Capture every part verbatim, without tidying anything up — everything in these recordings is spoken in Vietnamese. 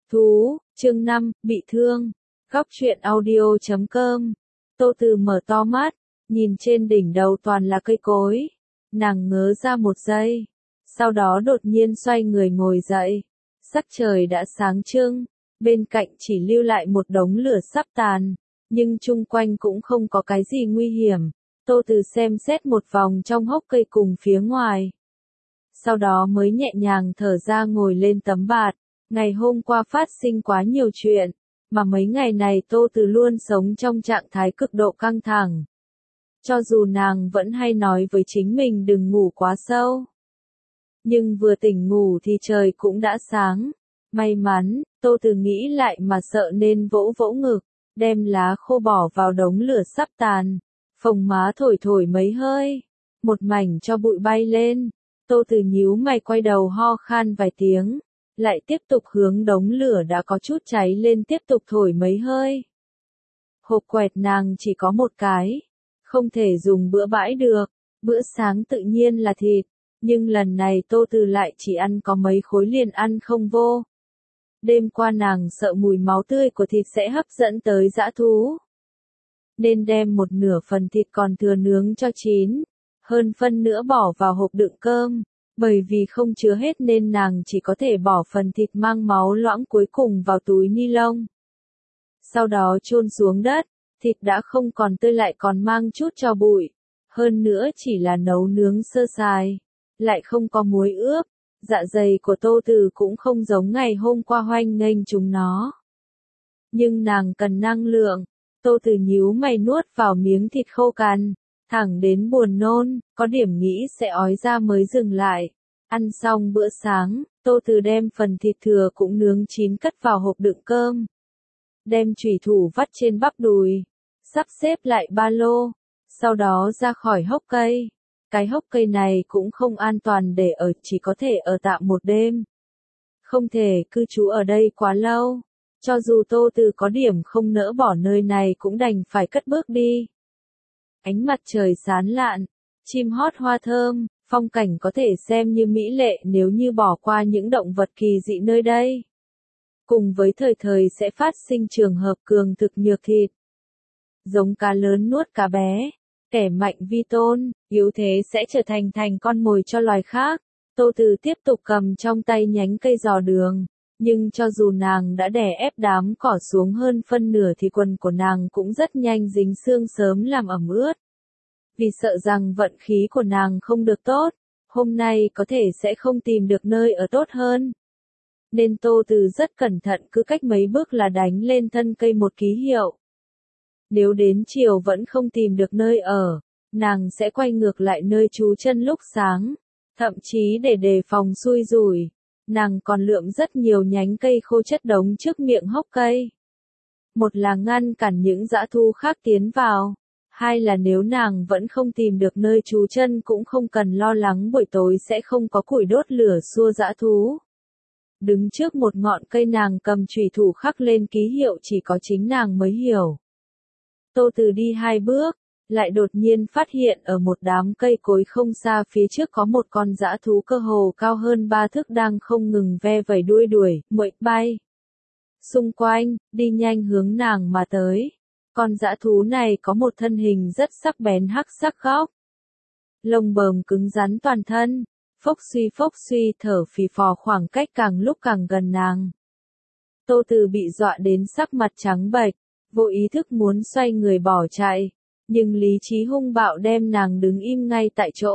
Thú, chương năm, bị thương. Góc truyện audio chấm com. Tô Từ mở to mắt, nhìn trên đỉnh đầu toàn là cây cối. Nàng ngớ ra một giây, sau đó đột nhiên xoay người ngồi dậy. Sắc trời đã sáng trưng, bên cạnh chỉ lưu lại một đống lửa sắp tàn, nhưng chung quanh cũng không có cái gì nguy hiểm. Tô Từ xem xét một vòng trong hốc cây cùng phía ngoài. Sau đó mới nhẹ nhàng thở ra ngồi lên tấm bạt. Ngày hôm qua phát sinh quá nhiều chuyện, mà mấy ngày này Tô Từ luôn sống trong trạng thái cực độ căng thẳng. Cho dù nàng vẫn hay nói với chính mình đừng ngủ quá sâu. Nhưng vừa tỉnh ngủ thì trời cũng đã sáng. May mắn, Tô Từ nghĩ lại mà sợ nên vỗ vỗ ngực, đem lá khô bỏ vào đống lửa sắp tàn. Phồng má thổi thổi mấy hơi, một mảnh cho bụi bay lên. Tô Từ nhíu mày quay đầu ho khan vài tiếng, lại tiếp tục hướng đống lửa đã có chút cháy lên tiếp tục thổi mấy hơi. Hộp quẹt nàng chỉ có một cái, không thể dùng bữa bãi được, bữa sáng tự nhiên là thịt, nhưng lần này Tô Từ lại chỉ ăn có mấy khối liền ăn không vô. Đêm qua nàng sợ mùi máu tươi của thịt sẽ hấp dẫn tới dã thú, nên đem một nửa phần thịt còn thừa nướng cho chín, hơn phân nữa bỏ vào hộp đựng cơm. Bởi vì không chứa hết nên nàng chỉ có thể bỏ phần thịt mang máu loãng cuối cùng vào túi ni lông. Sau đó chôn xuống đất, thịt đã không còn tươi lại còn mang chút tro bụi. Hơn nữa chỉ là nấu nướng sơ sài, lại không có muối ướp. Dạ dày của Tô Từ cũng không giống ngày hôm qua hoanh nghênh chúng nó. Nhưng nàng cần năng lượng. Tô Từ nhíu mày nuốt vào miếng thịt khô cằn. Thẳng đến buồn nôn, có điểm nghĩ sẽ ói ra mới dừng lại. Ăn xong bữa sáng, Tô Từ đem phần thịt thừa cũng nướng chín cất vào hộp đựng cơm. Đem chủy thủ vắt trên bắp đùi, sắp xếp lại ba lô, sau đó ra khỏi hốc cây. Cái hốc cây này cũng không an toàn để ở, chỉ có thể ở tạm một đêm. Không thể cư trú ở đây quá lâu. Cho dù Tô Từ có điểm không nỡ bỏ nơi này cũng đành phải cất bước đi. Ánh mặt trời sáng lạn, chim hót hoa thơm, phong cảnh có thể xem như mỹ lệ nếu như bỏ qua những động vật kỳ dị nơi đây. Cùng với thời thời sẽ phát sinh trường hợp cường thực nhược thịt. Giống cá lớn nuốt cá bé, kẻ mạnh vi tôn, yếu thế sẽ trở thành thành con mồi cho loài khác. Tô Từ tiếp tục cầm trong tay nhánh cây giò đường. Nhưng cho dù nàng đã đè ép đám cỏ xuống hơn phân nửa thì quần của nàng cũng rất nhanh dính xương sớm làm ẩm ướt. Vì sợ rằng vận khí của nàng không được tốt, hôm nay có thể sẽ không tìm được nơi ở tốt hơn. Nên Tô Từ rất cẩn thận cứ cách mấy bước là đánh lên thân cây một ký hiệu. Nếu đến chiều vẫn không tìm được nơi ở, nàng sẽ quay ngược lại nơi trú chân lúc sáng, thậm chí để đề phòng xui rủi. Nàng còn lượm rất nhiều nhánh cây khô chất đống trước miệng hốc cây. Một là ngăn cản những dã thú khác tiến vào. Hai là nếu nàng vẫn không tìm được nơi trú chân cũng không cần lo lắng buổi tối sẽ không có củi đốt lửa xua dã thú. Đứng trước một ngọn cây nàng cầm chủy thủ khắc lên ký hiệu chỉ có chính nàng mới hiểu. Tô Từ đi hai bước, lại đột nhiên phát hiện ở một đám cây cối không xa phía trước có một con dã thú cơ hồ cao hơn ba thước đang không ngừng ve vẩy đuôi đuổi, muội bay. Xung quanh, đi nhanh hướng nàng mà tới. Con dã thú này có một thân hình rất sắc bén hắc sắc góc. Lông bờm cứng rắn toàn thân, phốc suy phốc suy thở phì phò khoảng cách càng lúc càng gần nàng. Tô Từ bị dọa đến sắc mặt trắng bệch, vô ý thức muốn xoay người bỏ chạy. Nhưng lý trí hung bạo đem nàng đứng im ngay tại chỗ.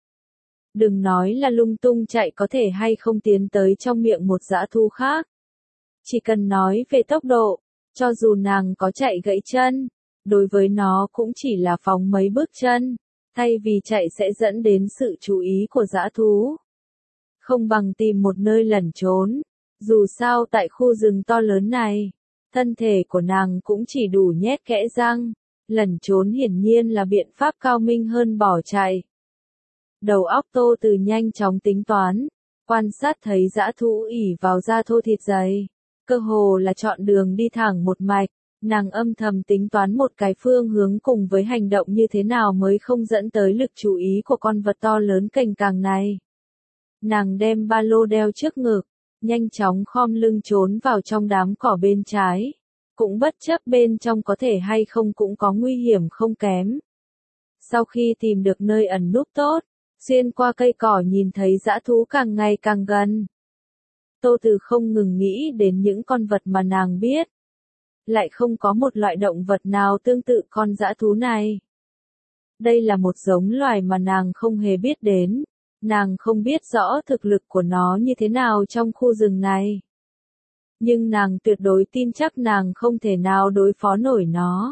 Đừng nói là lung tung chạy có thể hay không tiến tới trong miệng một dã thú khác. Chỉ cần nói về tốc độ, cho dù nàng có chạy gãy chân, đối với nó cũng chỉ là phóng mấy bước chân, thay vì chạy sẽ dẫn đến sự chú ý của dã thú. Không bằng tìm một nơi lẩn trốn, dù sao tại khu rừng to lớn này, thân thể của nàng cũng chỉ đủ nhét kẽ răng. Lẩn trốn hiển nhiên là biện pháp cao minh hơn bỏ chạy. Đầu óc Tô Từ nhanh chóng tính toán, quan sát thấy dã thú ỉ vào da thô thịt dày, cơ hồ là chọn đường đi thẳng một mạch, nàng âm thầm tính toán một cái phương hướng cùng với hành động như thế nào mới không dẫn tới lực chú ý của con vật to lớn cành càng này. Nàng đem ba lô đeo trước ngực, nhanh chóng khom lưng trốn vào trong đám cỏ bên trái, cũng bất chấp bên trong có thể hay không cũng có nguy hiểm không kém. Sau khi tìm được nơi ẩn núp tốt, xuyên qua cây cỏ nhìn thấy dã thú càng ngày càng gần. Tô Từ không ngừng nghĩ đến những con vật mà nàng biết. Lại không có một loại động vật nào tương tự con dã thú này. Đây là một giống loài mà nàng không hề biết đến. Nàng không biết rõ thực lực của nó như thế nào trong khu rừng này. Nhưng nàng tuyệt đối tin chắc nàng không thể nào đối phó nổi nó.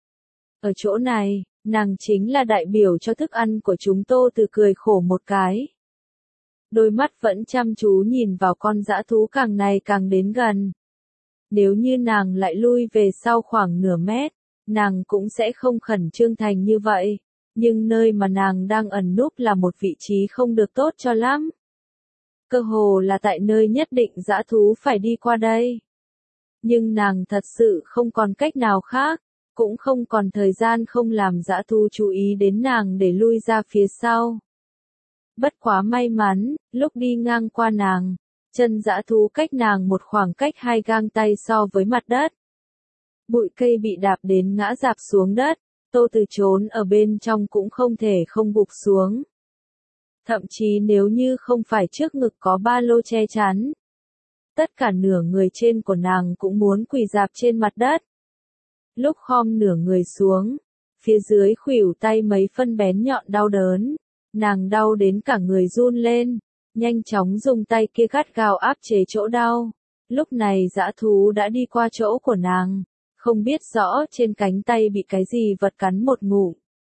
Ở chỗ này, nàng chính là đại biểu cho thức ăn của chúng. Tô Từ cười khổ một cái. Đôi mắt vẫn chăm chú nhìn vào con dã thú càng ngày càng đến gần. Nếu như nàng lại lui về sau khoảng nửa mét, nàng cũng sẽ không khẩn trương thành như vậy. Nhưng nơi mà nàng đang ẩn núp là một vị trí không được tốt cho lắm. Cơ hồ là tại nơi nhất định dã thú phải đi qua đây. Nhưng nàng thật sự không còn cách nào khác, cũng không còn thời gian không làm dã thú chú ý đến nàng để lui ra phía sau. Bất quá may mắn, lúc đi ngang qua nàng, chân dã thú cách nàng một khoảng cách hai gang tay so với mặt đất. Bụi cây bị đạp đến ngã rạp xuống đất, Tô Từ trốn ở bên trong cũng không thể không gục xuống. Thậm chí nếu như không phải trước ngực có ba lô che chắn, tất cả nửa người trên của nàng cũng muốn quỳ rạp trên mặt đất. Lúc khom nửa người xuống, phía dưới khuỷu tay mấy phân bén nhọn đau đớn, nàng đau đến cả người run lên, nhanh chóng dùng tay kia gắt gao áp chế chỗ đau. Lúc này dã thú đã đi qua chỗ của nàng, không biết rõ trên cánh tay bị cái gì vật cắn một ngụm.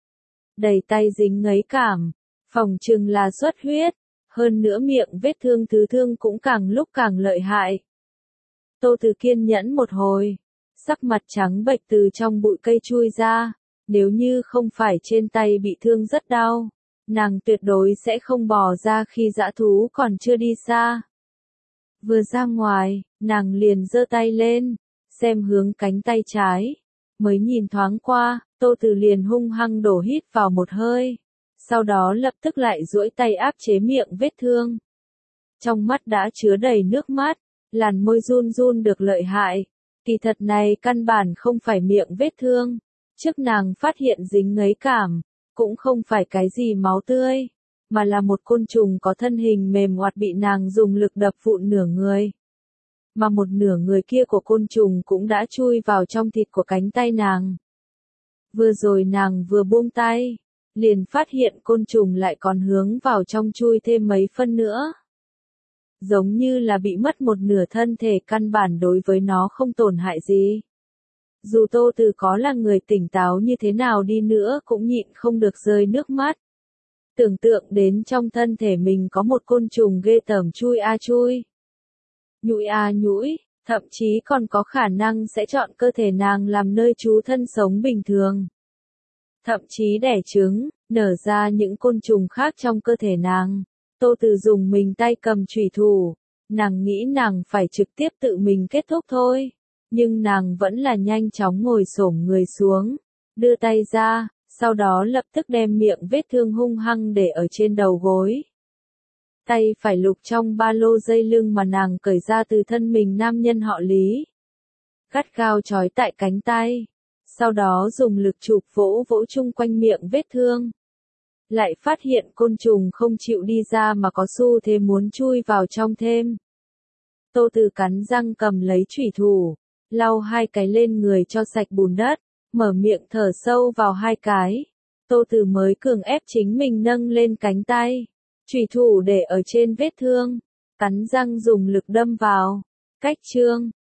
Đầy tay dính ngấy cảm, phỏng chừng là xuất huyết, hơn nữa miệng vết thương thứ thương cũng càng lúc càng lợi hại. Tô Từ kiên nhẫn một hồi, sắc mặt trắng bệch từ trong bụi cây chui ra, nếu như không phải trên tay bị thương rất đau, nàng tuyệt đối sẽ không bò ra khi dã thú còn chưa đi xa. Vừa ra ngoài, nàng liền giơ tay lên, xem hướng cánh tay trái, mới nhìn thoáng qua, Tô Từ liền hung hăng đổ hít vào một hơi, sau đó lập tức lại duỗi tay áp chế miệng vết thương. Trong mắt đã chứa đầy nước mắt, làn môi run run được lợi hại, kỳ thật này căn bản không phải miệng vết thương, trước nàng phát hiện dính ngấy cảm, cũng không phải cái gì máu tươi, mà là một côn trùng có thân hình mềm oặt bị nàng dùng lực đập vụn nửa người. Mà một nửa người kia của côn trùng cũng đã chui vào trong thịt của cánh tay nàng. Vừa rồi nàng vừa buông tay, liền phát hiện côn trùng lại còn hướng vào trong chui thêm mấy phân nữa. Giống như là bị mất một nửa thân thể, căn bản đối với nó không tổn hại gì. Dù Tô Từ có là người tỉnh táo như thế nào đi nữa cũng nhịn không được rơi nước mắt. Tưởng tượng đến trong thân thể mình có một côn trùng ghê tởm chui a chui. Nhũi a nhũi, thậm chí còn có khả năng sẽ chọn cơ thể nàng làm nơi trú thân sống bình thường. Thậm chí đẻ trứng, nở ra những côn trùng khác trong cơ thể nàng. Tô Từ dùng mình tay cầm chùy thủ, nàng nghĩ nàng phải trực tiếp tự mình kết thúc thôi. Nhưng nàng vẫn là nhanh chóng ngồi xổm người xuống, đưa tay ra, sau đó lập tức đem miệng vết thương hung hăng để ở trên đầu gối. Tay phải lục trong ba lô dây lưng mà nàng cởi ra từ thân mình nam nhân họ Lý. Gắt gao trói tại cánh tay, sau đó dùng lực chụp vỗ vỗ chung quanh miệng vết thương. Lại phát hiện côn trùng không chịu đi ra mà có xu thế muốn chui vào trong thêm. Tô Từ cắn răng cầm lấy chủy thủ, lau hai cái lên người cho sạch bùn đất, mở miệng thở sâu vào hai cái. Tô Từ mới cường ép chính mình nâng lên cánh tay, chủy thủ để ở trên vết thương, cắn răng dùng lực đâm vào. Cách chương